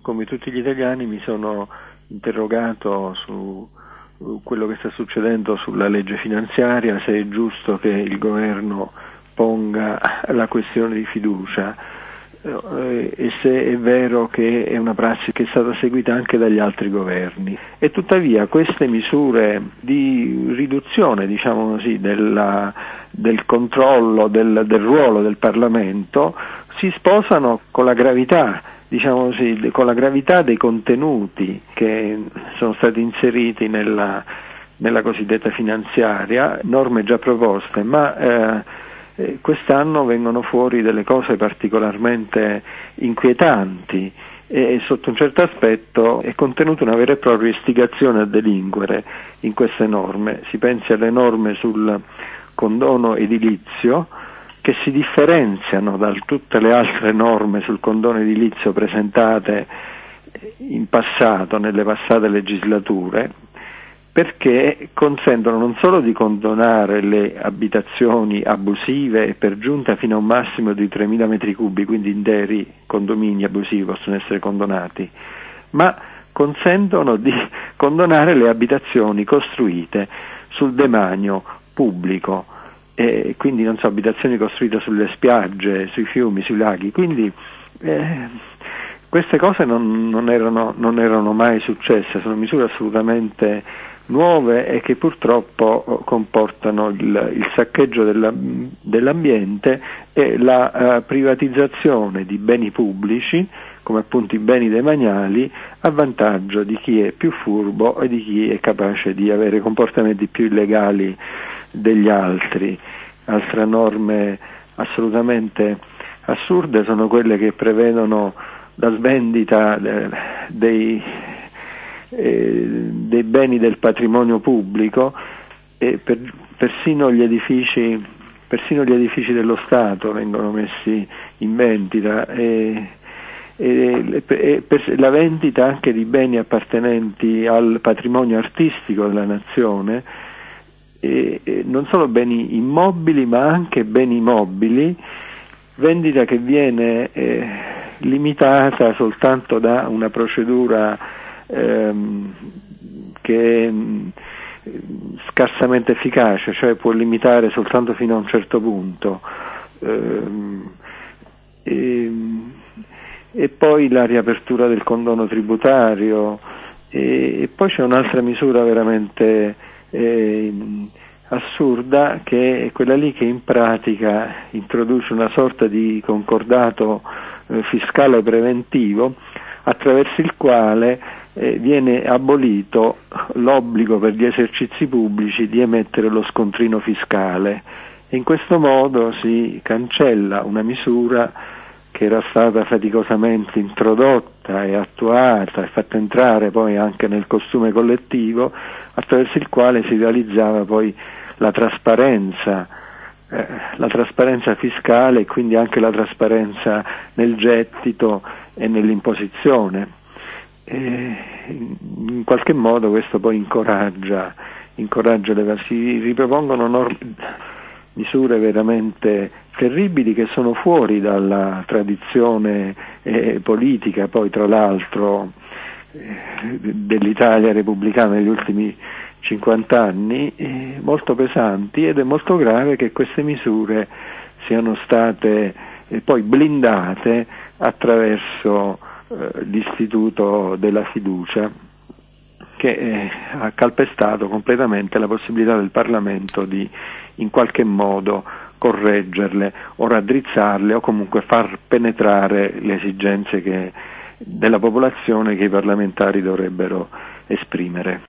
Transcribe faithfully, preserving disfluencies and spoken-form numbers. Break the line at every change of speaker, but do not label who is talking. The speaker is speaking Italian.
come tutti gli italiani, mi sono interrogato su quello che sta succedendo sulla legge finanziaria, se è giusto che il governo ponga la questione di fiducia eh, e se è vero che è una prassi che è stata seguita anche dagli altri governi. E tuttavia queste misure di riduzione, diciamo così, della, del controllo del, del ruolo del Parlamento si sposano con la gravità, diciamo così, con la gravità dei contenuti che sono stati inseriti nella, nella cosiddetta finanziaria, norme già proposte, ma eh, eh, quest'anno vengono fuori delle cose particolarmente inquietanti e, e sotto un certo aspetto è contenuta una vera e propria istigazione a delinquere in queste norme. Si pensi alle norme sul condono edilizio, che si differenziano da tutte le altre norme sul condono edilizio presentate in passato, nelle passate legislature, perché consentono non solo di condonare le abitazioni abusive e per giunta fino a un massimo di tremila metri cubi, quindi interi condomini abusivi possono essere condonati, ma consentono di condonare le abitazioni costruite sul demanio pubblico, e quindi non so, abitazioni costruite sulle spiagge, sui fiumi, sui laghi, quindi eh, queste cose non, non, erano, non erano mai successe, sono misure assolutamente nuove e che purtroppo comportano il, il saccheggio della, dell'ambiente e la uh, privatizzazione di beni pubblici, come appunto i beni demaniali, a vantaggio di chi è più furbo e di chi è capace di avere comportamenti più illegali degli altri. Altre norme assolutamente assurde sono quelle che prevedono la svendita eh, dei, eh, dei beni del patrimonio pubblico e per, persino gli edifici persino gli edifici dello Stato vengono messi in vendita e, e, e per la vendita anche di beni appartenenti al patrimonio artistico della nazione, e, e non solo beni immobili ma anche beni mobili, vendita che viene eh, limitata soltanto da una procedura ehm, che è mh, scarsamente efficace, cioè può limitare soltanto fino a un certo punto. Ehm, e, e poi la riapertura del condono tributario, e, e poi c'è un'altra misura veramente eh, assurda, che è quella lì che in pratica introduce una sorta di concordato eh, fiscale preventivo attraverso il quale eh, viene abolito l'obbligo per gli esercizi pubblici di emettere lo scontrino fiscale, e in questo modo si cancella una misura che era stata faticosamente introdotta e attuata e fatta entrare poi anche nel costume collettivo, attraverso il quale si realizzava poi la trasparenza, eh, la trasparenza fiscale e quindi anche la trasparenza nel gettito e nell'imposizione. E in qualche modo questo poi incoraggia, incoraggia le, si ripropongono norme, misure veramente terribili che sono fuori dalla tradizione eh, politica, poi tra l'altro eh, dell'Italia repubblicana negli ultimi cinquanta anni, eh, molto pesanti, ed è molto grave che queste misure siano state eh, poi blindate attraverso eh, l'istituto della fiducia, che eh, ha calpestato completamente la possibilità del Parlamento di in qualche modo correggerle o raddrizzarle o comunque far penetrare le esigenze che, della popolazione che i parlamentari dovrebbero esprimere.